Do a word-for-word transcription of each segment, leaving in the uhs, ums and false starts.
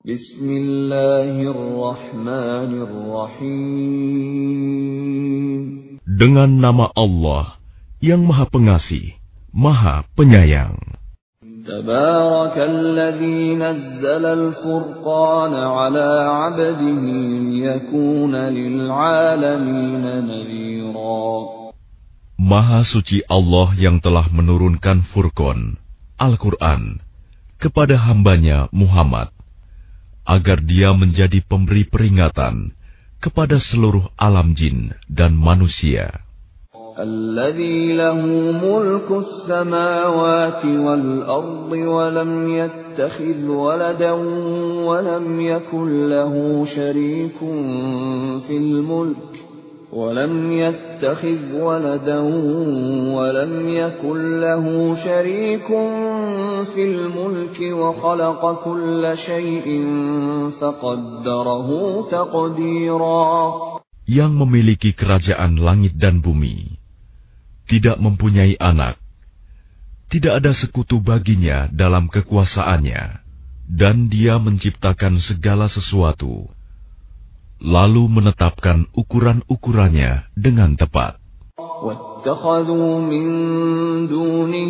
Bismillahirrahmanirrahim. Dengan nama Allah yang Maha Pengasih, Maha Penyayang. Tabarakalladzi nazzala al-furqana 'ala 'abdihi liyakuna lil'alamina nadhira. Maha suci Allah yang telah menurunkan Furqan, Al-Quran, kepada hambanya Muhammad, agar dia menjadi pemberi peringatan kepada seluruh alam jin dan manusia. Alladzi lahu mulkus samawati wal ardi wa lam yattakhidh waladan wa lam yakul lahu syarikun fil mulk wa lam yattakhidh waladan wa lam yakul lahu syarikun fil mulki wa khalaqa kulla syai'in faqaddarahu taqdira. Yang memiliki kerajaan langit dan bumi, tidak mempunyai anak, tidak ada sekutu baginya dalam kekuasaannya, dan dia menciptakan segala sesuatu, lalu menetapkan ukuran-ukurannya dengan tepat. وَاتَّخَذُوا مِن دُونِهِ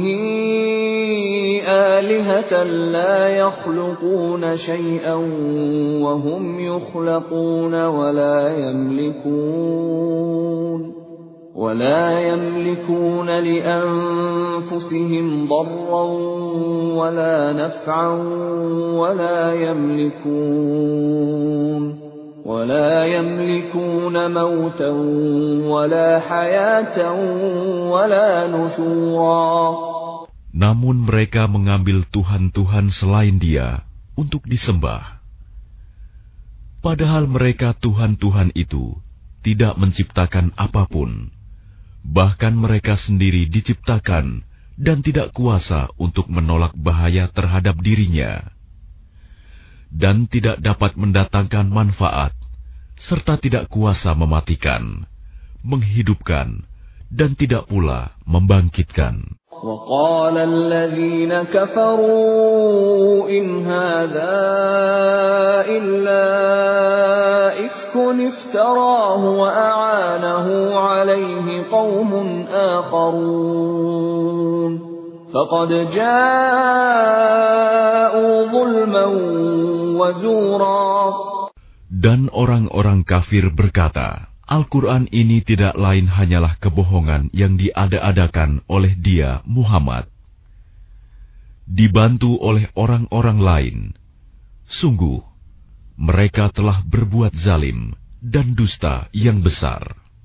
آلِهَةً لَّا يَخْلُقُونَ شَيْئًا وَهُمْ يُخْلَقُونَ وَلَا يَمْلِكُونَ وَلَا يَمْلِكُونَ لِأَنفُسِهِمْ ضَرًّا وَلَا نَفْعًا وَلَا يَمْلِكُونَ ولا يملكون موتا ولا حياة ولا نشورا. Namun mereka mengambil Tuhan-Tuhan selain Dia untuk disembah. Padahal mereka Tuhan-Tuhan itu tidak menciptakan apapun. Bahkan mereka sendiri diciptakan dan tidak kuasa untuk menolak bahaya terhadap dirinya, dan tidak dapat mendatangkan manfaat, serta tidak kuasa mematikan, menghidupkan, dan tidak pula membangkitkan. وَقَالَ الَّذِينَ كَفَرُوا إِنْ هَذَا إِلَّا إِفْكٌ افْتَرَاهُ وَأَعَانَهُ عَلَيْهِ قَوْمٌ آخَرُونَ فَقَدْ جَاءُوا ظُلْمًا وَزُورًا. Dan orang-orang kafir berkata, Al-Quran ini tidak lain hanyalah kebohongan yang diada-adakan oleh dia, Muhammad, dibantu oleh orang-orang lain. Sungguh, mereka telah berbuat zalim dan dusta yang besar.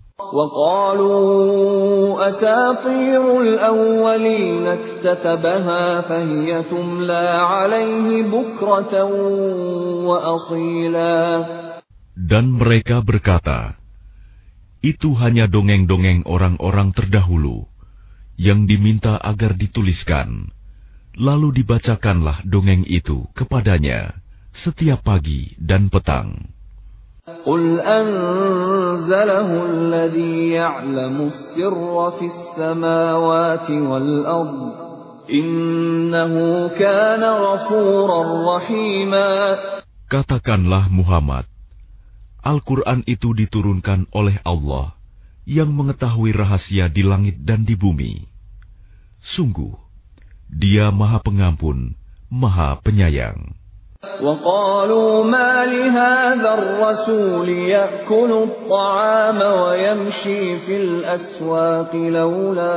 وَقَالُوا أَسَاطِيرُ الْأَوَّلِينَ اكْتَتَبَهَا فَهِيَ تُمْلَى عَلَيْهِ بُكْرَةً وَأَصِيلًا. Dan mereka berkata, itu hanya dongeng-dongeng orang-orang terdahulu yang diminta agar dituliskan, lalu dibacakanlah dongeng itu kepadanya setiap pagi dan petang. قُلْ أَنزَلَهُ الَّذِي يَعْلَمُ السِّرَّ فِي السَّمَاوَاتِ وَالْأَرْضِ إِنَّهُ كَانَ غَفُورًا رَّحِيمًا. Katakanlah Muhammad, Al-Quran itu diturunkan oleh Allah yang mengetahui rahasia di langit dan di bumi. Sungguh, Dia Maha Pengampun, Maha Penyayang. وَقَالُوا مَا لِهَذَا الرَّسُولِ يَأْكُلُ الطَّعَامَ وَيَمْشِي فِي الْأَسْوَاقِ لَوْلَا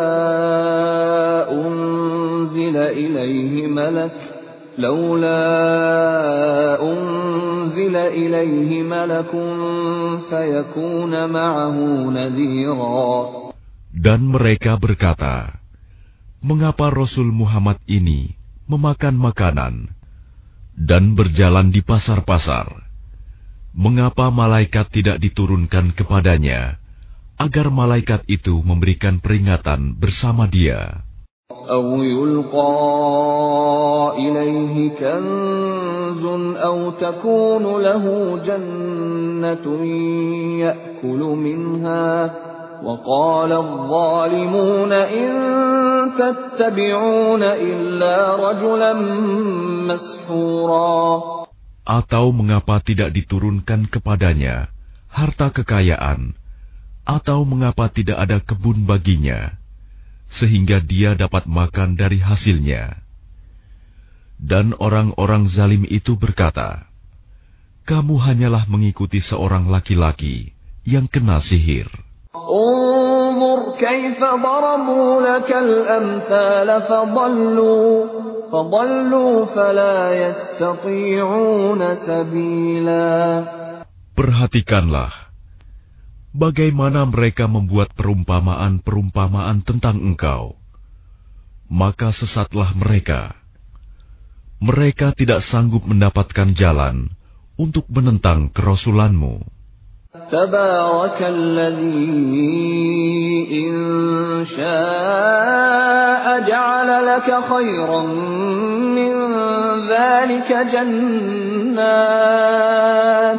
أُنزِلَ إِلَيْهِ مَلَكٌ لَوْلَا أُنزِلَ إِلَيْهِ مَلَكٌ فَيَكُونَ مَعَهُ نَذِيرًا. Dan mereka berkata, mengapa Rasul Muhammad ini memakan makanan dan berjalan di pasar-pasar? Mengapa malaikat tidak diturunkan kepadanya, agar malaikat itu memberikan peringatan bersama dia? أَوْ يُلْقَى إِلَيْهِ كَنزٌ أَوْ تَكُونُ لَهُ جَنَّةٌ يَأْكُلُ مِنْهَا وَقَالَ الظَّالِمُونَ إِن تَتَّبِعُونَ إِلَّا رَجُلًا مَّسْحُورًا. Atau mengapa tidak diturunkan kepadanya harta kekayaan, atau mengapa tidak ada kebun baginya, sehingga dia dapat makan dari hasilnya? Dan orang-orang zalim itu berkata, kamu hanyalah mengikuti seorang laki-laki yang kena sihir. Unzur kaifa darabu lakal amthal fadallu fadallu fala yastati'una sabila. Perhatikanlah bagaimana mereka membuat perumpamaan-perumpamaan tentang engkau, maka sesatlah mereka. Mereka tidak sanggup mendapatkan jalan untuk menentang kerasulanmu. Tabarakalladzi in syaa'a ja'ala laka khairan min dzalika jannat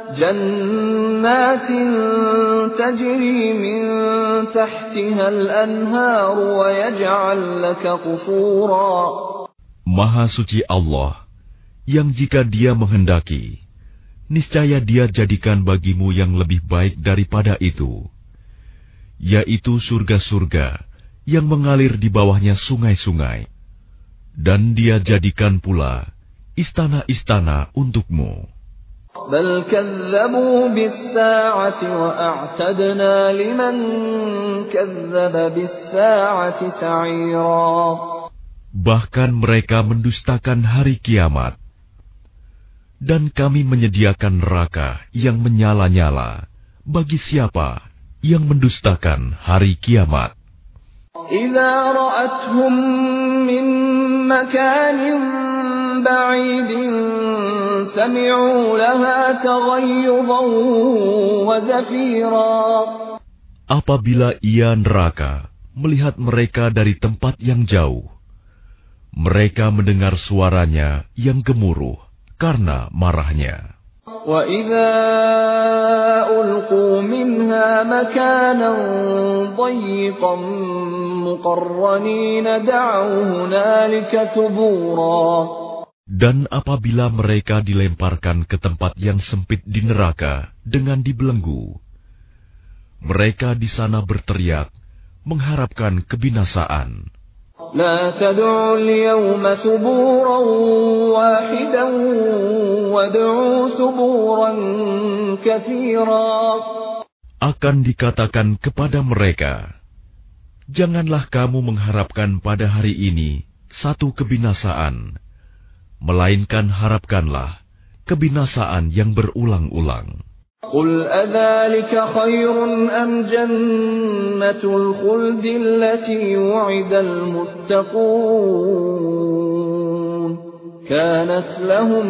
jannatin tajri min tahtiha al-anhar wa yaj'al laka qusura. Maha suci Allah, yang jika Dia menghendaki, niscaya Dia jadikan bagimu yang lebih baik daripada itu, yaitu surga-surga yang mengalir di bawahnya sungai-sungai, dan Dia jadikan pula istana-istana untukmu. Bal kazzabu bis-sa'ati wa a'tadna liman kazzaba bis-sa'ati sa'ira. Bahkan mereka mendustakan hari kiamat, dan kami menyediakan neraka yang menyala-nyala bagi siapa yang mendustakan hari kiamat. Idza ra'athum min makanin ba'idin sami'u laha taghayyudan wa zafira. Apabila ia neraka melihat mereka dari tempat yang jauh, mereka mendengar suaranya yang gemuruh karena marahnya. وَإِذَا أُلْقُوا مِنْهَا مَكَانًا ضَيِّقًا مُقَرَّنِينَ دَعَوْا هُنَالِكَ ثُبُورًا. Dan apabila mereka dilemparkan ke tempat yang sempit di neraka dengan dibelenggu, mereka di sana berteriak mengharapkan kebinasaan. لا تدعوا اليوم ثبورا واحدا وادعوا ثبورا كثيرا. Akan dikatakan kepada mereka, janganlah kamu mengharapkan pada hari ini satu kebinasaan, melainkan harapkanlah kebinasaan yang berulang-ulang. قل أذلك خير أم جنة الخلد التي وعد المتقون كانت لهم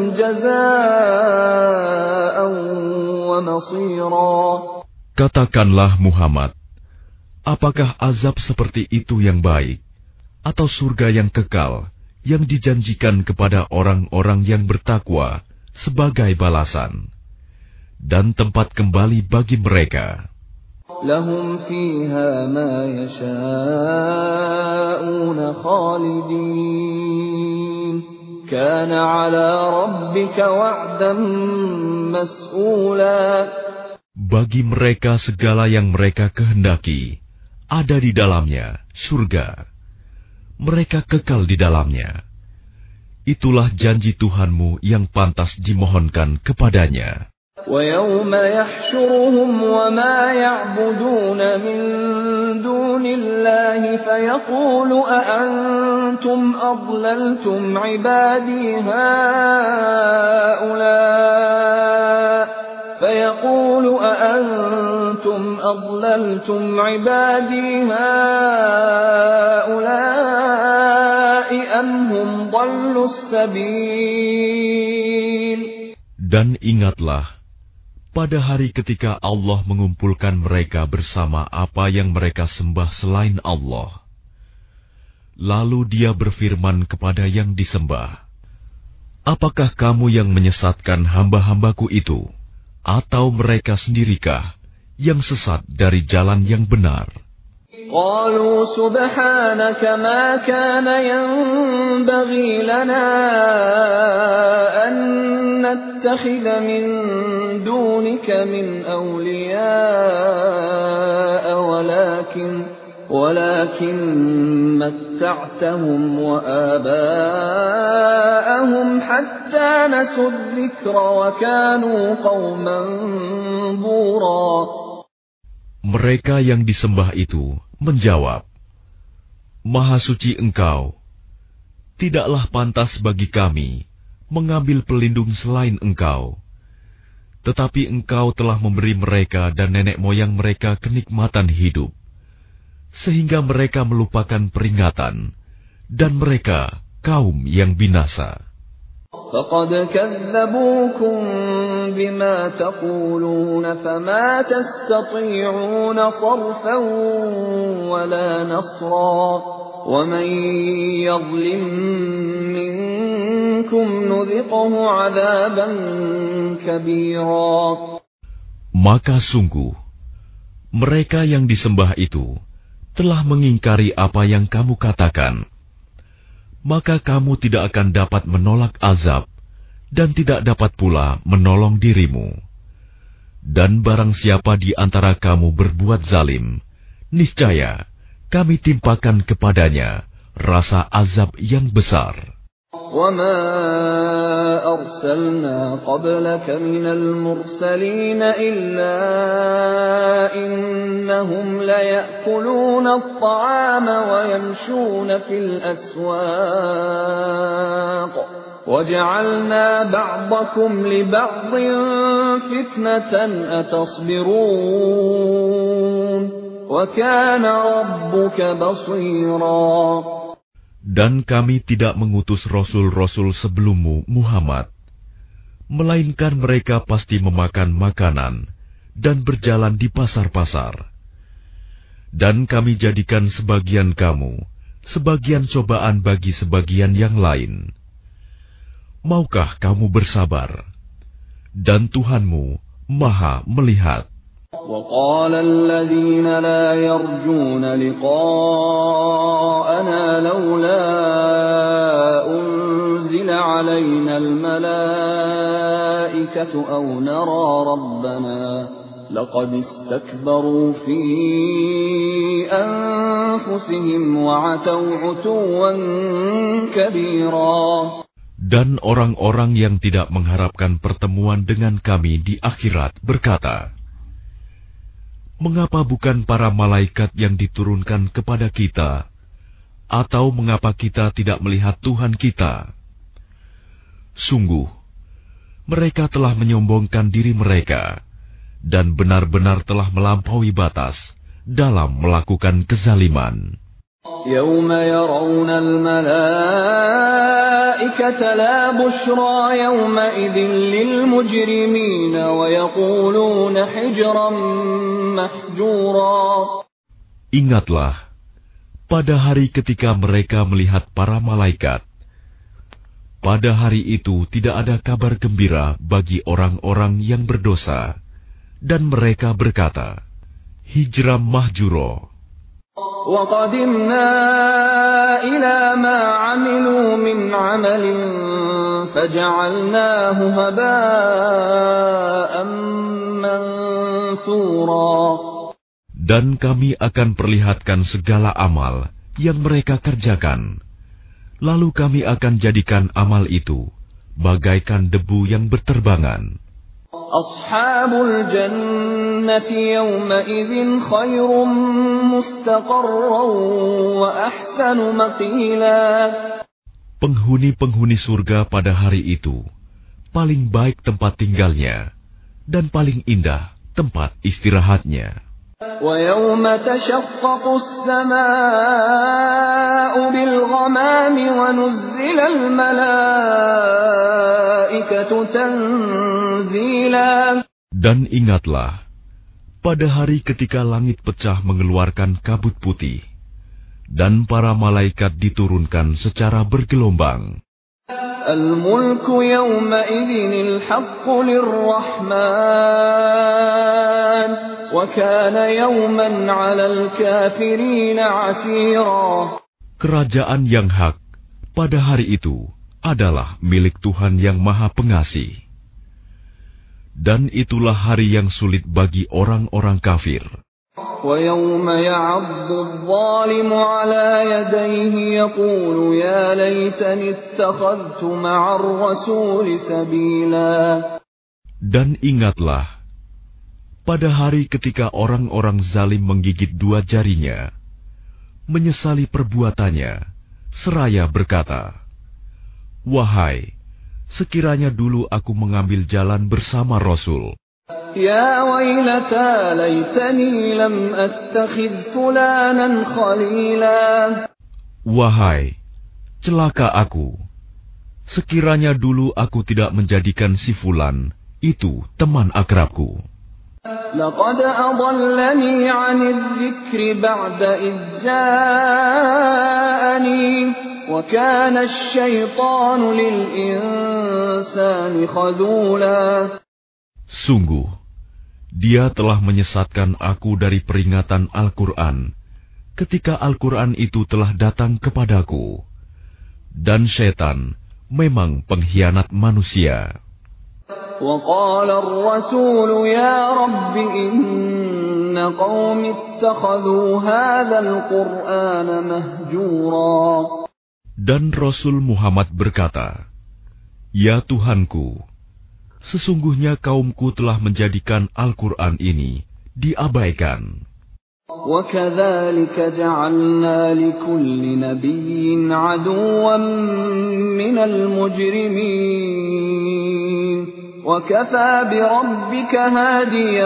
جزاء ومصيرا. Katakanlah Muhammad, apakah azab seperti itu yang baik, atau surga yang kekal yang dijanjikan kepada orang-orang yang bertakwa sebagai balasan dan tempat kembali bagi mereka? Lahum fiha ma yasha'una khalidin kana 'ala rabbika wa'dan mas'ula. Bagi mereka segala yang mereka kehendaki ada di dalamnya surga. Mereka kekal di dalamnya. Itulah janji Tuhanmu yang pantas dimohonkan kepadanya. وَيَوْمَ يَحْشُرُهُمْ وَمَا يَعْبُدُونَ مِن دُونِ اللَّهِ فَيَقُولُ أَأَنْتُمْ أَضْلَلْتُمْ عِبَادِي هَؤُلَاءِ فَيَقُولُ أَأَنْتُمْ أَضْلَلْتُمْ عِبَادِي هَؤُلَاءِ أَمْ هُمْ ضَلُّوا السَّبِيلَ. Dan ingatlah pada hari ketika Allah mengumpulkan mereka bersama apa yang mereka sembah selain Allah. Lalu Dia berfirman kepada yang disembah, apakah kamu yang menyesatkan hamba-hambaku itu, atau mereka sendirikah yang sesat dari jalan yang benar? قالوا سبحانك ما كان ينبغي لنا أن نتخذ من دونك من أولياء ولكن ولكن متعتهم وآباءهم حتى نسوا الذكر وكانوا قوما بورا. Mereka yang disembah itu menjawab, Maha suci Engkau, tidaklah pantas bagi kami mengambil pelindung selain Engkau. Tetapi Engkau telah memberi mereka dan nenek moyang mereka kenikmatan hidup, sehingga mereka melupakan peringatan, dan mereka kaum yang binasa. فَقَدْ كَذَّبُوكُمْ بِمَا تَقُولُونَ فَمَا تَسْتَطِيعُونَ صَرْفًا وَلَا نَصْرًا وَمَنْ يَظْلِمْ مِنْكُمْ نُذِقْهُ عَذَابًا كَبِيرًا. Maka sungguh, mereka yang disembah itu telah mengingkari apa yang kamu katakan. Maka kamu tidak akan dapat menolak azab, dan tidak dapat pula menolong dirimu. Dan barang siapa di antara kamu berbuat zalim, niscaya kami timpakan kepadanya rasa azab yang besar. وَمَا أَرْسَلْنَا قَبْلَكَ مِنَ الْمُرْسَلِينَ إِلَّا إِنَّهُمْ لَيَأْكُلُونَ الطَّعَامَ وَيَمْشُونَ فِي الْأَسْوَاقِ وَجَعَلْنَا بَعْضَكُمْ لِبَعْضٍ فِتْنَةً أَتَصْبِرُونَ وَكَانَ رَبُّكَ بَصِيرًا. Dan kami tidak mengutus rasul-rasul sebelummu, Muhammad, melainkan mereka pasti memakan makanan dan berjalan di pasar-pasar. Dan kami jadikan sebagian kamu sebagian cobaan bagi sebagian yang lain. Maukah kamu bersabar? Dan Tuhanmu Maha melihat. وَقَالَ الَّذِينَ لَا يَرْجُونَ لِقَاءَنَا لَوْلَا أُنْزِلَ عَلَيْنَا الْمَلَائِكَةُ أَوْ نَرَى رَبَّنَا لَقَدِ اسْتَكْبَرُوا فِي أَنفُسِهِمْ وَعَتَوْا عُتُوًّا كَبِيرًا. Dan orang-orang yang tidak mengharapkan pertemuan dengan kami di akhirat berkata, mengapa bukan para malaikat yang diturunkan kepada kita? Atau mengapa kita tidak melihat Tuhan kita? Sungguh, mereka telah menyombongkan diri mereka, dan benar-benar telah melampaui batas dalam melakukan kezaliman. يَوْمَ يَرَوْنَ الْمَلَائِكَةَ لَا بُشْرَى يَوْمَئِذٍ لِلْمُجْرِمِينَ وَيَقُولُونَ حِجْرًا مَحْجُورًا. Ingatlah, pada hari ketika mereka melihat para malaikat, pada hari itu tidak ada kabar gembira bagi orang-orang yang berdosa, dan mereka berkata, hijram mahjuro. وَقَدِمْنَا إِلَى مَا عَمِلُوا مِنْ عَمَلٍ فَجَعَلْنَاهُ هَبَاءً مَنْثُورًا. Dan kami akan perlihatkan segala amal yang mereka kerjakan, lalu kami akan jadikan amal itu bagaikan debu yang berterbangan. Ashabul jannati yawma idzin khairum mustaqarran wa ahsanu maqila. Penghuni-penghuni surga pada hari itu paling baik tempat tinggalnya dan paling indah tempat istirahatnya. Wa yawma tashaqqaqu as-samaa'u bil ghamami wa nuzzila al malaa'ikatu tanzila. Dan ingatlah, pada hari ketika langit pecah mengeluarkan kabut putih, dan para malaikat diturunkan secara bergelombang. الملك يومئذ الحق للرحمن وكان يوما على الكافرين عسيرا. Kerajaan yang hak pada hari itu adalah milik Tuhan yang Maha Pengasih. Dan itulah hari yang sulit bagi orang-orang kafir. وَيَوْمَ يَعَضُّ الظَّالِمُ عَلَى يَدَيْهِ يَقُولُ يَا لَيْتَنِي اتَّخَذْتُ مَعَ الرَّسُولِ سَبِيلًا. Dan ingatlah, pada hari ketika orang-orang zalim menggigit dua jarinya, menyesali perbuatannya, seraya berkata, "Wahai, sekiranya dulu aku mengambil jalan bersama Rasul. Ya wailata laitani lam attakhidh fulanan khalila." Wahai, celaka aku, sekiranya dulu aku tidak menjadikan si fulan itu teman akrabku. Laqad adallani 'anidh dzikri ba'da idh ja'ani wa kana asy-syaitanu lil insani khadula. Sungguh, dia telah menyesatkan aku dari peringatan Al-Quran ketika Al-Quran itu telah datang kepadaku. Dan syaitan memang pengkhianat manusia. وَقَالَ الرَّسُولُ يَا رَبِّ إِنَّ قَوْمِي اتَّخَذُوا هَذَا الْقُرْآنَ مَهْجُورًا. Dan Rasul Muhammad berkata, "Ya Tuhanku, sesungguhnya kaumku telah menjadikan Al-Quran ini diabaikan." وَكَذَلِكَ جَعَلْنَا لِكُلِّ نَبِيٍّ عَدُوًّا مِّنَ الْمُجْرِمِينَ وَكَفَى بِرَبِّكَ هَادِيًا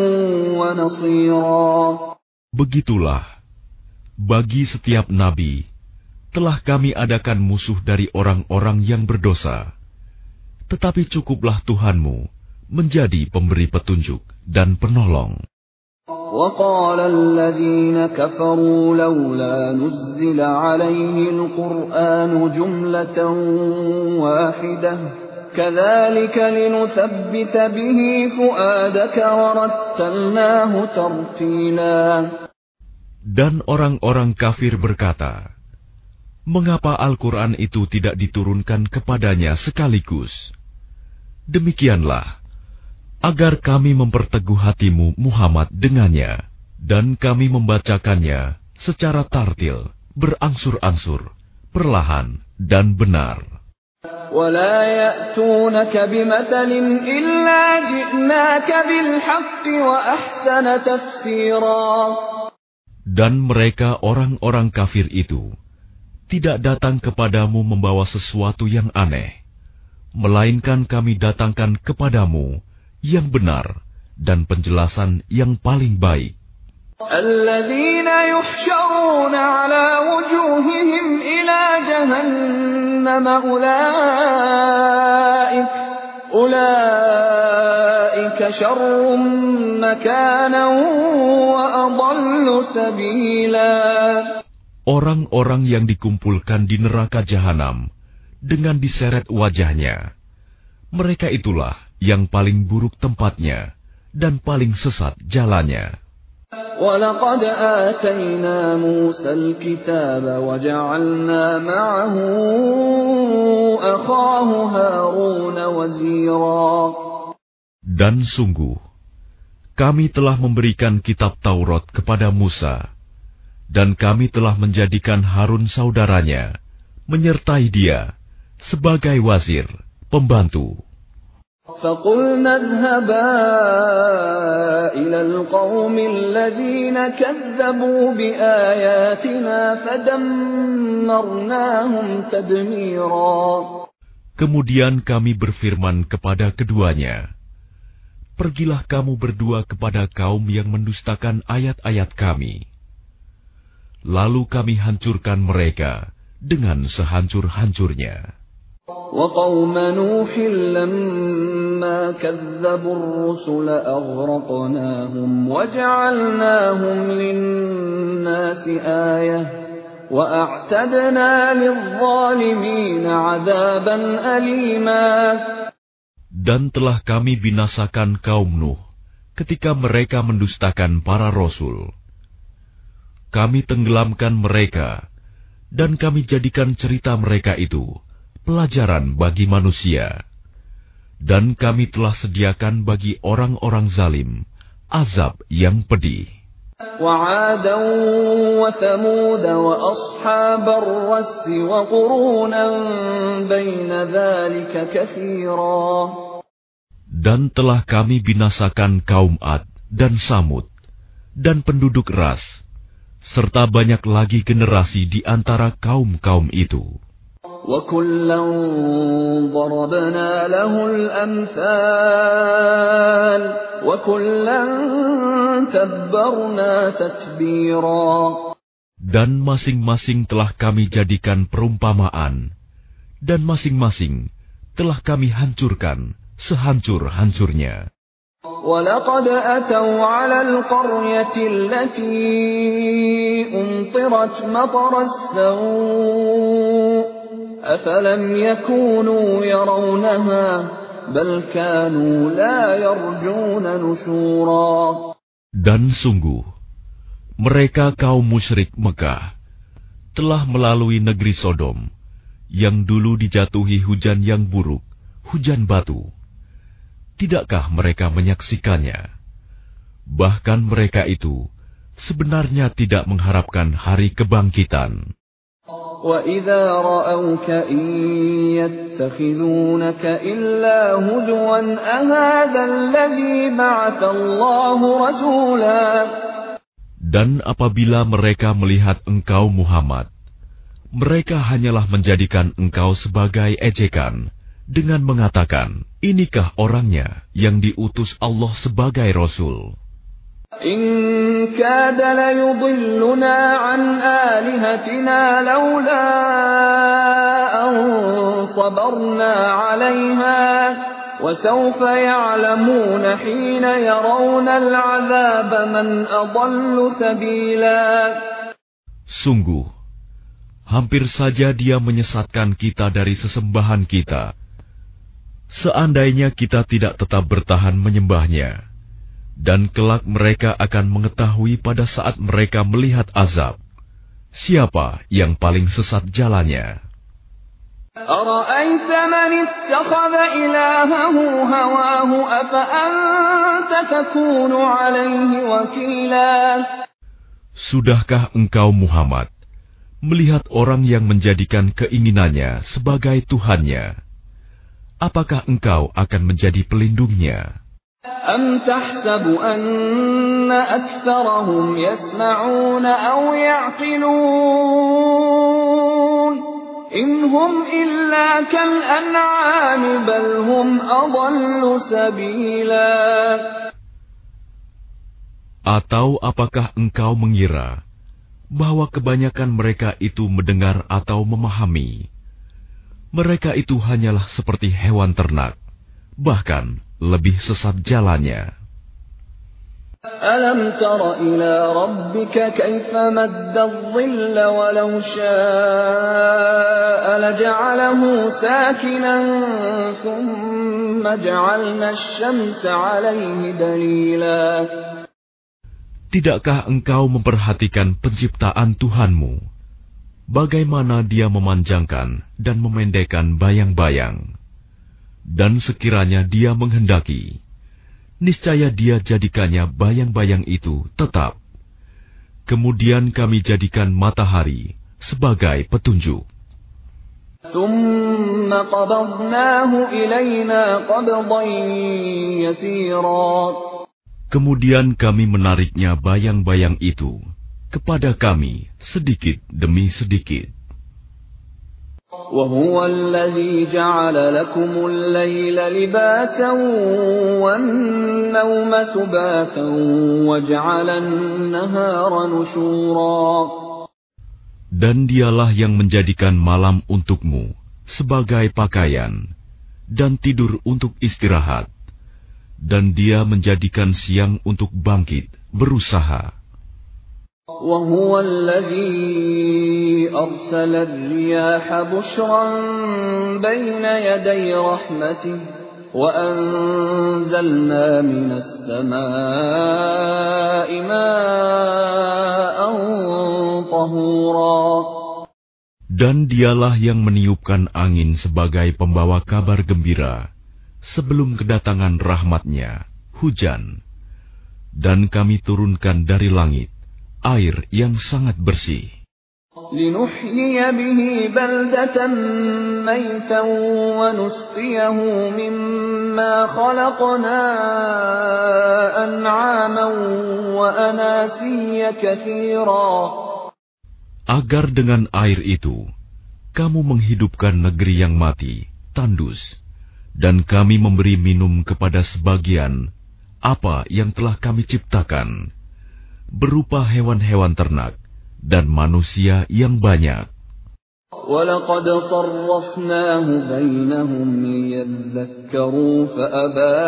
وَنَصِيرًا. Begitulah, bagi setiap nabi telah kami adakan musuh dari orang-orang yang berdosa. Tetapi cukuplah Tuhanmu menjadi pemberi petunjuk dan penolong. وَقَالَ الَّذِينَ كَفَرُوا لَوْلَا نُزِّلَ عَلَيْهِ الْقُرْآنُ جُمْلَةً وَاحِدَةً كَذَلِكَ لِنُثَبِّتَ بِهِ فُؤَادَكَ وَرَتَّلْنَاهُ تَرْتِيلًا. Dan orang-orang kafir berkata, "Mengapa Al-Quran itu tidak diturunkan kepadanya sekaligus?" Demikianlah, agar kami memperteguh hatimu Muhammad dengannya, dan kami membacakannya secara tartil, berangsur-angsur, perlahan dan benar. وَلَا يَأْتُونَكَ بِمَثَلٍ إِلَّا جِئْنَاكَ بِالْحَقِّ وَأَحْسَنَ تَفْسِيرًا. Dan mereka orang-orang kafir itu tidak datang kepadamu membawa sesuatu yang aneh, melainkan kami datangkan kepadamu yang benar dan penjelasan yang paling baik. الَّذِينَ يُحْشَرُونَ عَلَى وُجُوهِهِمْ إِلَى جَهَنَّمَ أُولَئِكَ أُولَئِكَ شَرٌّ مَكَانًا وَأَضَلُّ سَبِيلًا. Orang-orang yang dikumpulkan di neraka jahanam dengan diseret wajahnya, mereka itulah yang paling buruk tempatnya dan paling sesat jalannya. وَلَقَدْ آتَيْنَا مُوسَى الْكِتَابَ وَجَعَلْنَا مَعَهُ أَخَاهُ هَارُونَ وَزِيرًا. Dan sungguh, kami telah memberikan kitab Taurat kepada Musa, dan kami telah menjadikan Harun saudaranya, menyertai dia sebagai wazir, pembantu. فَقُلْنَا اذْهَبَا إِلَى الْقَوْمِ الَّذِينَ كَذَّبُوا بِآيَاتِنَا فَدَمَّرْنَاهُمْ تَدْمِيرًا. Kemudian kami berfirman kepada keduanya, "Pergilah kamu berdua kepada kaum yang mendustakan ayat-ayat kami. Lalu kami hancurkan mereka dengan sehancur-hancurnya." وَقَوْمَ نُوحٍ لَمَّا كَذَّبُوا الرُّسُلَ أَغْرَقْنَاهُمْ وَجَعَلْنَاهُمْ لِلنَّاسِ آيَةً وَأَعْتَدْنَا لِلظَّالِمِينَ عَذَابًا أَلِيمًا. Dan telah kami binasakan kaum Nuh ketika mereka mendustakan para rasul. Kami tenggelamkan mereka, dan kami jadikan cerita mereka itu pelajaran bagi manusia. Dan kami telah sediakan bagi orang-orang zalim azab yang pedih. وَعَادًا وَثَمُودَ وَأَصْحَابَ الرَّسِّ وَقُرُونًا بَيْنَ ذَلِكَ كَثِيرًا. Dan telah kami binasakan kaum Ad dan Samud dan penduduk Ras, serta banyak lagi generasi di antara kaum-kaum itu. وَكُلًّا ضَرَبْنَا لَهُ الْأَمْثَالَ وَكُلًّا تَبَّرْنَا تَتْبِيرًا. Dan masing-masing telah kami jadikan perumpamaan, dan masing-masing telah kami hancurkan sehancur-hancurnya. وَلَقَدْ أَتَوْا عَلَى الْقَرْيَةِ الَّتِي أُمْطِرَتْ مَطَرَ السَّوْءِ أَفَلَمْ يَكُونُوا يَرَوْنَهَا بَلْ كَانُوا لَا يَرْجُونَ نُشُورًا. Dan sungguh, mereka kaum musyrik Mekah telah melalui negeri Sodom, yang dulu dijatuhi hujan yang buruk, hujan batu. Tidakkah mereka menyaksikannya? Bahkan mereka itu sebenarnya tidak mengharapkan hari kebangkitan. وَإِذَا رَأَوْكَ إِن يَتَّخِذُونَكَ إِلَّا هُزُوًا أَهَذَا الَّذِي بَعَثَ اللَّهُ رَسُولًا. Dan apabila mereka melihat engkau Muhammad, mereka hanyalah menjadikan engkau sebagai ejekan dengan mengatakan, inikah orangnya yang diutus Allah sebagai Rasul? إِن كَادَ لَيُضِلُّنَا عَنْ آلِهَتِنَا لَوْلَا أَن صَبَرْنَا عَلَيْهَا وَسَوْفَ يَعْلَمُونَ حِينَ يَرَوْنَ الْعَذَابَ مَنْ أَضَلُّ سَبِيلًا. Sungguh, hampir saja dia menyesatkan kita dari sesembahan kita. Seandainya kita tidak tetap bertahan menyembahnya, dan kelak mereka akan mengetahui pada saat mereka melihat azab, siapa yang paling sesat jalannya. أَرَأَيْتَ مَنِ اتَّخَذَ إِلَٰهَهُ هَوَاهُ أَفَأَنتَ تَكُونُ عَلَيْهِ وَكِيلًا. Sudahkah engkau Muhammad melihat orang yang menjadikan keinginannya sebagai Tuhannya? Apakah engkau akan menjadi pelindungnya? أَمْ تَحْسَبُ أَنَّ أَكْثَرَهُمْ يَسْمَعُونَ أَوْ يَعْقِلُونَ إِنْ هُمْ إِلَّا كَالْأَنْعَامِ بَلْ هُمْ أَضَلُّ سَبِيلًا. Atau apakah engkau mengira bahwa kebanyakan mereka itu mendengar atau memahami? Mereka itu hanyalah seperti hewan ternak, bahkan lebih sesat jalannya. أَلَمْ تَرَ إِلَى رَبِّكَ كَيْفَ مَدَّ الظِّلَّ وَلَوْ شَاءَ لَجَعَلَهُ سَاكِنًا ثُمَّ جَعَلْنَا الشَّمْسَ عَلَيْهِ دَلِيلًا. Tidakkah engkau memperhatikan penciptaan Tuhanmu, bagaimana Dia memanjangkan dan memendekkan bayang-bayang? Dan sekiranya Dia menghendaki, niscaya Dia jadikannya bayang-bayang itu tetap. Kemudian kami jadikan matahari sebagai petunjuk. ثُمَّ قَبَضْنَاهُ إِلَيْنَا قَبْضًا يَسِيرًا. Kemudian kami menariknya bayang-bayang itu kepada kami sedikit demi sedikit. وَهُوَ الَّذِي جَعَلَ لَكُمُ اللَّيْلَ لِبَاسًا وَالنَّوْمَ سُبَاتًا وَجَعَلَ النَّهَارَ نُشُورًا. Dan Dialah yang menjadikan malam untukmu sebagai pakaian, dan tidur untuk istirahat. Dan Dia menjadikan siang untuk bangkit, berusaha. وَهُوَ الَّذِي أرسل الرياح بشرا بين يدي رحمته وأنزلنا من السماء ماء طهورا. Dan dialah yang meniupkan angin sebagai pembawa kabar gembira sebelum kedatangan rahmat-Nya, hujan. Dan kami turunkan dari langit air yang sangat bersih. لِنُحْيِيَ بِهِ بَلْدَةً مَيْتًا وَنُسْقِيَهُ مِمَّا خَلَقْنَا أَنْعَامًا وَأَنَاسِيَّ كَثِيرًا. Agar dengan air itu kamu menghidupkan negeri yang mati, tandus, dan kami memberi minum kepada sebagian apa yang telah kami ciptakan, berupa hewan-hewan ternak dan manusia yang banyak. وَلَقَدْ صَرَّفْنَاهُ بَيْنَهُمْ لِيَذَّكَّرُوا فَأَبَى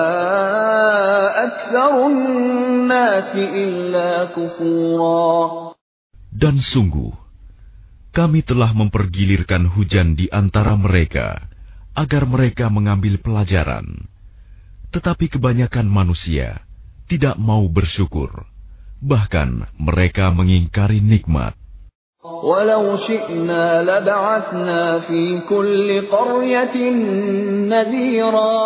أَكْثَرُ النَّاسِ إِلَّا كُفُورًا. Dan sungguh, kami telah mempergilirkan hujan di antara mereka, agar mereka mengambil pelajaran. Tetapi kebanyakan manusia tidak mau bersyukur, bahkan mereka mengingkari nikmat. وَلَوْ شِئْنَا لَبَعَثْنَا فِي كُلِّ قَرْيَةٍ نَذِيرًا.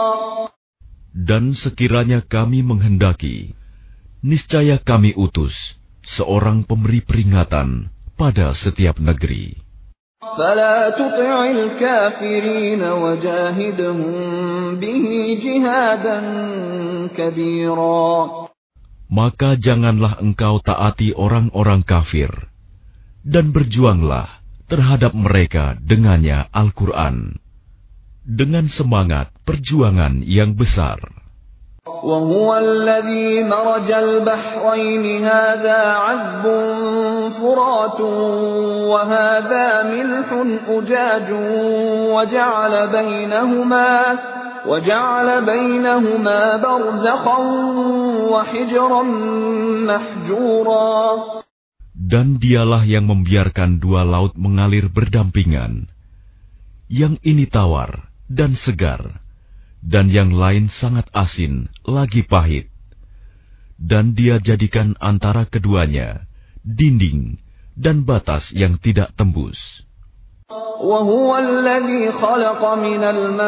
Dan sekiranya kami menghendaki, niscaya kami utus seorang pemberi peringatan pada setiap negeri. فَلَا تُطِعِ الْكَافِرِينَ وَجَاهِدْهُم بِهِ جِهَادًا كَبِيرًا. Maka janganlah engkau taati orang-orang kafir, dan berjuanglah terhadap mereka dengannya Al-Quran, dengan semangat perjuangan yang besar. وَهُوَ الَّذِي مَرَجَ الْبَحْرَيْنِ هَذَا عَذْبٌ فُرَاتٌ وَهَذَا مِلْحٌ أُجَاجٌ وَجَعَلَ بَيْنَهُمَا وَجَعَلَ بَيْنَهُمَا بَرْزَخًا وَحِجْرًا مَحْجُورًا. Dan dialah yang membiarkan dua laut mengalir berdampingan, yang ini tawar dan segar, dan yang lain sangat asin lagi pahit. Dan Dia jadikan antara keduanya dinding dan batas yang tidak tembus. وَهُوَ الَّذِي خَلَقَ مِنَ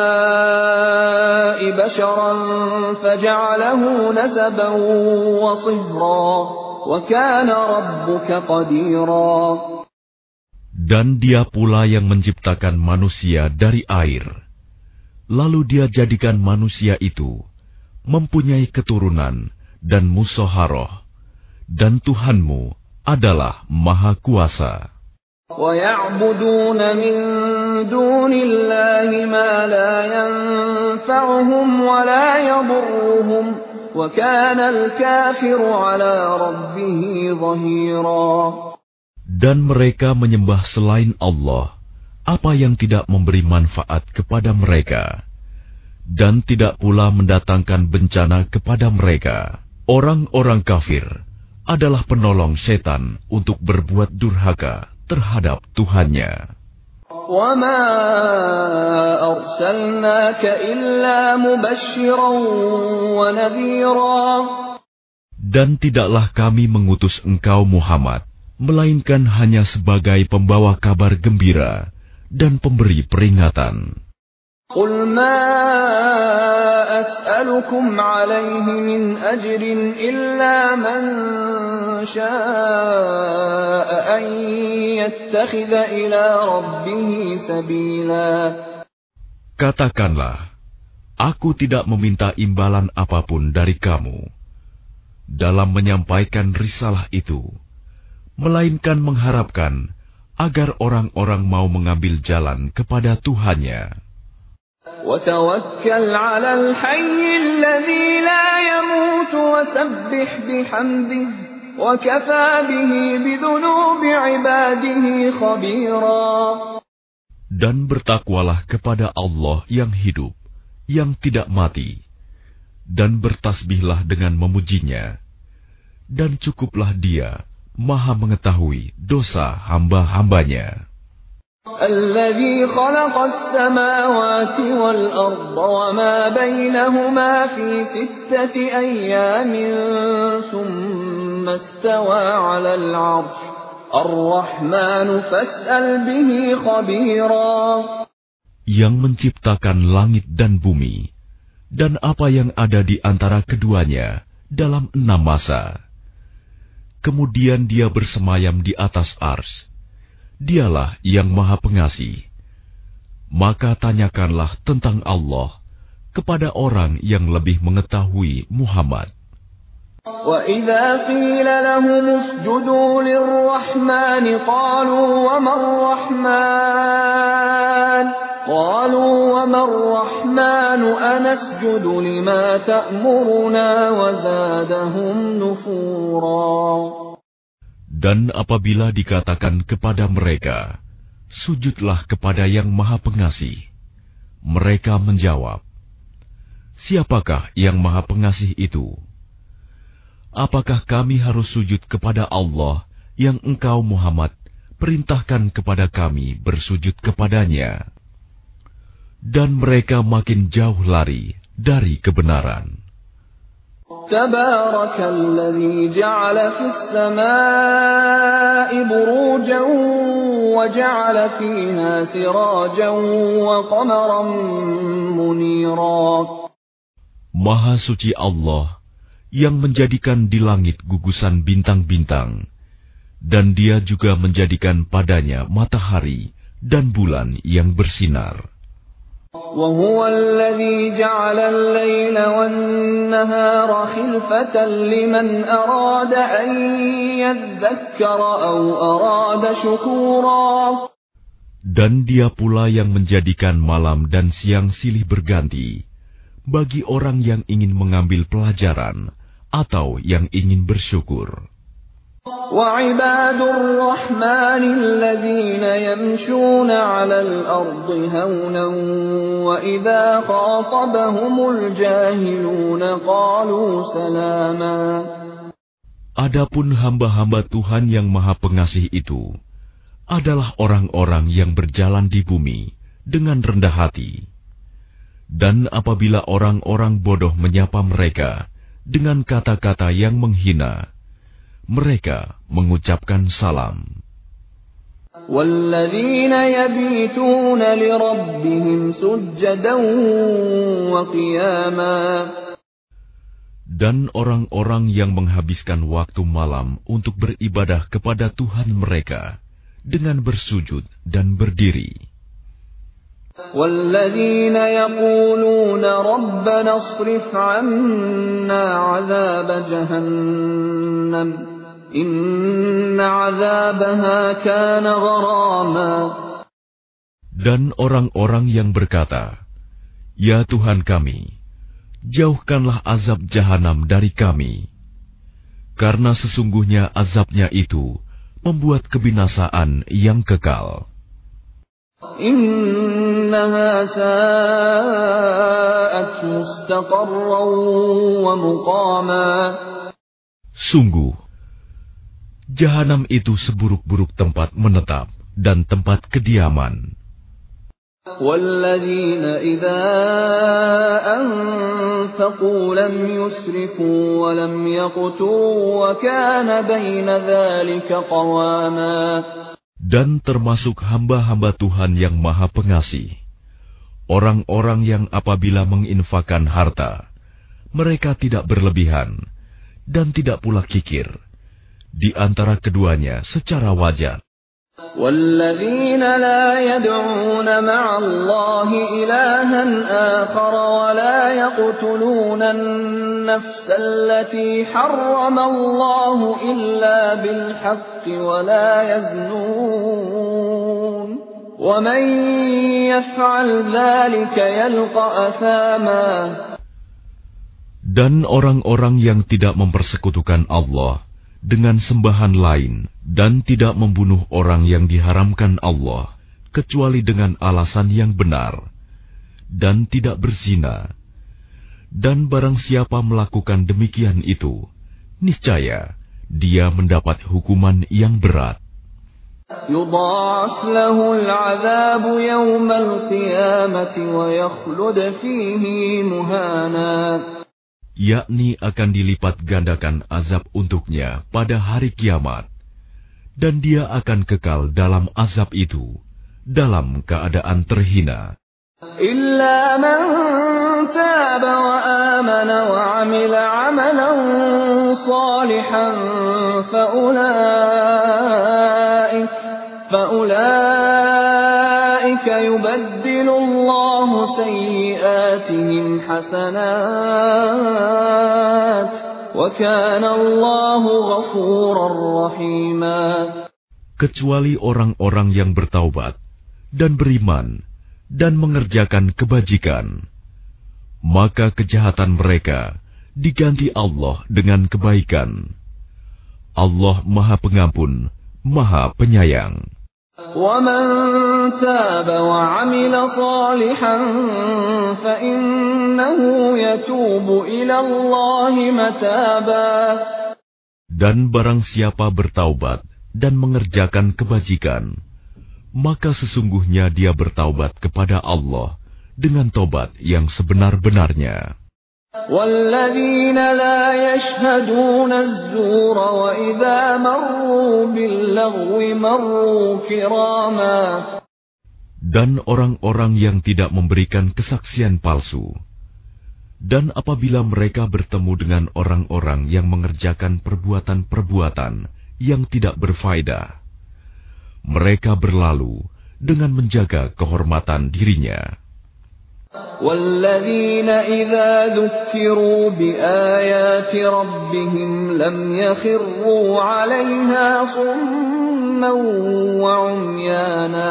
الْمَاءِ بَشَرًا فَجَعَلَهُ نَسَبًا وَصِهْرًا وَكَانَ رَبُّكَ قَدِيرًا. Dan Dia pula yang menciptakan manusia dari air. Lalu Dia jadikan manusia itu mempunyai keturunan dan musoharoh, dan Tuhanmu adalah Maha Kuasa. وَيَعْبُدُونَ مِن دُونِ اللَّهِ مَا لَا يَنفَعُهُمْ وَلَا يَضُرُّهُمْ وَكَانَ الْكَافِرُ عَلَى رَبِّهِ ظَهِيرًا. Dan mereka menyembah selain Allah apa yang tidak memberi manfaat kepada mereka, dan tidak pula mendatangkan bencana kepada mereka. Orang-orang kafir adalah penolong setan untuk berbuat durhaka terhadap Tuhannya. وَمَا أَرْسَلْنَاكَ إِلَّا مُبَشِّرًا وَنَذِيرًا. Dan tidaklah kami mengutus engkau Muhammad, melainkan hanya sebagai pembawa kabar gembira dan pemberi peringatan. قُلْ مَا أَسْأَلُكُمْ عَلَيْهِ مِنْ أَجْرٍ إِلَّا مَنْ شَاءَ أَنْ يَتَّخِذَ إِلَى رَبِّهِ سَبِيلًا. Katakanlah, aku tidak meminta imbalan apapun dari kamu dalam menyampaikan risalah itu, melainkan mengharapkan agar orang-orang mau mengambil jalan kepada Tuhannya. وَتَوَكَّلْ عَلَى الْحَيِّ الَّذِي لَا يَمُوتُ وَسَبِّحْ بِحَمْدِهِ وَكَفَى بِهِ بِذُنُوبِ عِبَادِهِ خَبِيرًا. Dan bertakwalah kepada Allah yang hidup, yang tidak mati, dan bertasbihlah dengan memujinya, dan cukuplah Dia Maha mengetahui dosa hamba-hambanya. الذي خلق السماوات والأرض وما بينهما في ستة أيام ثم استوى على العرش الرحمن فاسأل به خبيرا. Yang menciptakan langit dan bumi dan apa yang ada di antara keduanya dalam enam masa. Kemudian dia bersemayam di atas ars. Dialah yang Maha Pengasih. Maka tanyakanlah tentang Allah kepada orang yang lebih mengetahui Muhammad. وَإِذَا قِيلَ لَهُمُ اسْجُدُوا لِلرَّحْمَنِ قَالُوا وَمَا الرَّحْمَنُ قَالُوا وَمَا الرَّحْمَنُ أَنَسْجُدُ لِمَا تَأْمُرُنَا وَزَادَهُمْ نُفُورًا. Dan apabila dikatakan kepada mereka, sujudlah kepada yang Maha Pengasih, mereka menjawab, siapakah yang Maha Pengasih itu? Apakah kami harus sujud kepada Allah yang engkau Muhammad perintahkan kepada kami bersujud kepadanya? Dan mereka makin jauh lari dari kebenaran. Tabarakalladzi ja'ala fis samaa'i burujan wa ja'ala fiha sirajan wa qamaran munira. Maha suci Allah yang menjadikan di langit gugusan bintang-bintang, dan Dia juga menjadikan padanya matahari dan bulan yang bersinar. وَهُوَ الَّذِي جَعَلَ اللَّيْلَ وَالنَّهَارَ خِلْفَةً لِمَنْ أَرَادَ أَنْ يَذَّكَّرَ أَوْ أَرَادَ شُكُورًا. Dan Dia pula yang menjadikan malam dan siang silih berganti bagi orang yang ingin mengambil pelajaran atau yang ingin bersyukur. وَعِبَادُ الرَّحْمَنِ الَّذِينَ يَمْشُونَ عَلَى الْأَرْضِ هَوْنًا وَإِذَا خَاطَبَهُمُ الْجَاهِلُونَ قَالُوا سَلَامًا. Adapun hamba-hamba Tuhan yang Maha Pengasih itu adalah orang-orang yang berjalan di bumi dengan rendah hati. Dan apabila orang-orang bodoh menyapa mereka dengan kata-kata yang menghina, mereka mengucapkan salam. وَالَّذِينَ يَبِيتُونَ لِرَبِّهِمْ سُجَّدًا وَقِيَامًا. Dan orang-orang yang menghabiskan waktu malam untuk beribadah kepada Tuhan mereka dengan bersujud dan berdiri. وَالَّذِينَ يَقُولُونَ رَبَّنَا اصْرِفْ عَنَّا عَذَابَ جَهَنَّمَ إِنَّ عَذَابَهَا كَانَ غَرَامًا. Dan orang-orang yang berkata, Ya Tuhan kami, jauhkanlah azab jahanam dari kami, karena sesungguhnya azabnya itu membuat kebinasaan yang kekal. Innaha sa'at mustaqarran wa muqama. Sungguh, jahanam itu seburuk-buruk tempat menetap dan tempat kediaman. وَالَّذِينَ إِذَا أَنفَقُوا لَمْ يُسْرِفُوا وَلَمْ يَقْتُرُوا وَكَانَ بَيْنَ ذَلِكَ قَوَامًا. Dan termasuk hamba-hamba Tuhan yang Maha Pengasih, orang-orang yang apabila menginfakkan harta, mereka tidak berlebihan dan tidak pula kikir, di antara keduanya secara wajar. وَالَّذِينَ لَا يَدْعُونَ مَعَ اللَّهِ إِلَٰهًا آخَرَ وَلَا يَقْتُلُونَ النَّفْسَ الَّتِي حَرَّمَ اللَّهُ إِلَّا بِالْحَقِّ وَلَا يَزْنُونَ وَمَن يَفْعَلْ ذَلِكَ يَلْقَ أَثَامًا. Dan orang-orang yang tidak mempersekutukan Allah dengan sembahan lain dan tidak membunuh orang yang diharamkan Allah kecuali dengan alasan yang benar dan tidak berzina, dan barang siapa melakukan demikian itu, niscaya dia mendapat hukuman yang berat. يضاعف له العذاب يوم القيامة ويخلد فيه مهانا. Yakni akan dilipat gandakan azab untuknya pada hari kiamat, dan dia akan kekal dalam azab itu dalam keadaan terhina. إلا من تاب وآمن وعمل عملا صالحا فأولئك فأولئك يبدل الله سيئاتهم حسنات وكان الله غفورا رحيما. Kecuali orang-orang yang bertaubat dan beriman dan mengerjakan kebajikan, maka kejahatan mereka diganti Allah dengan kebaikan. Allah Maha Pengampun, Maha Penyayang. وَمَن تَابَ وَعَمِلَ صَالِحًا فَإِنَّهُ يَتُوبُ إِلَى اللَّهِ مَتَابًا. Dan barang siapa bertaubat dan mengerjakan kebajikan, maka sesungguhnya dia bertaubat kepada Allah dengan taubat yang sebenar-benarnya. وَالَّذِينَ لَا يَشْهَدُونَ الزُّورَ وَإِذَا مَرُّوا بِاللَّغْوِ مَرُّوا كِرَامًا. Dan orang-orang yang tidak memberikan kesaksian palsu, dan apabila mereka bertemu dengan orang-orang yang mengerjakan perbuatan-perbuatan yang tidak berfaedah, mereka berlalu dengan menjaga kehormatan dirinya. وَالَّذِينَ إِذَا ذُكِّرُوا بِآيَاتِ رَبِّهِمْ لَمْ يَخِرُّوا عَلَيْهَا صُمًّا وَعُمْيَانًا.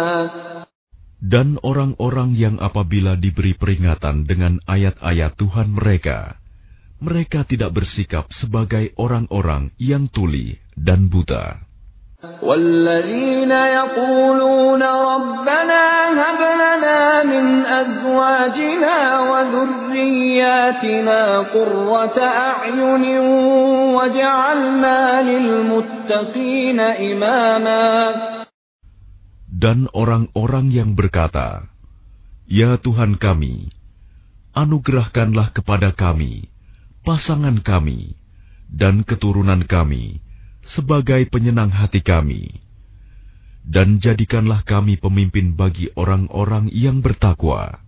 Dan orang-orang yang apabila diberi peringatan dengan ayat-ayat Tuhan mereka, mereka tidak bersikap sebagai orang-orang yang tuli dan buta. وَالَّذِينَ يَقُولُونَ رَبَّنَا هَبْ لَنَا مِنْ أَزْوَاجِنَا وَذُرِّيَّاتِنَا قُرَّةَ أَعْيُنٍ وَاجْعَلْنَا لِلْمُتَّقِينَ إِمَامًا. Dan orang-orang yang berkata, "Ya Tuhan kami, anugerahkanlah kepada kami pasangan kami dan keturunan kami sebagai penyenang hati kami, dan jadikanlah kami pemimpin bagi orang-orang yang bertakwa."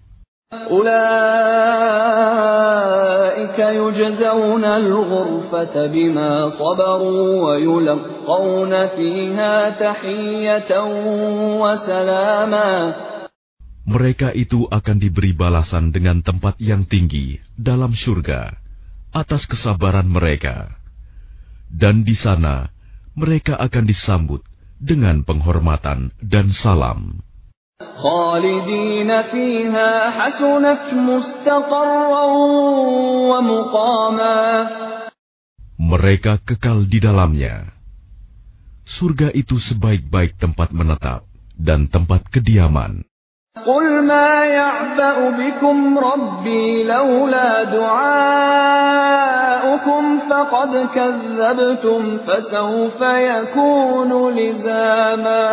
أُولَئِكَ يُجْزَوْنَ الْغُرْفَةَ بِمَا صَبَرُوا وَيُلَقَّوْنَ فِيهَا تَحِيَّةً وَسَلَامًا. Mereka itu akan diberi balasan dengan tempat yang tinggi dalam surga atas kesabaran mereka. Dan di sana mereka akan disambut dengan penghormatan dan salam. خَالِدِينَ فِيهَا حَسُنَتْ مُسْتَقَرًّا وَمُقَامًا. Mereka kekal di dalamnya. Surga itu sebaik-baik tempat menetap dan tempat kediaman. قُلْ مَا يَعْبَأُ بِكُمْ رَبِّي لَوْلَا دُعَاؤُكُمْ فَقَدْ كَذَّبْتُمْ فَسَوْفَ يَكُونُ لِزَامًا.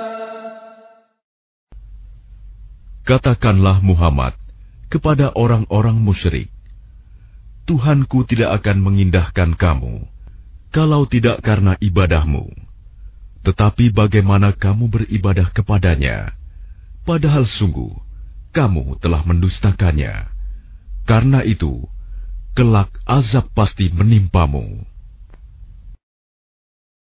Katakanlah Muhammad kepada orang-orang musyrik, Tuhanku tidak akan mengindahkan kamu kalau tidak karena ibadahmu. Tetapi bagaimana kamu beribadah kepadanya, padahal sungguh kamu telah mendustakannya. Karena itu, kelak azab pasti menimpamu.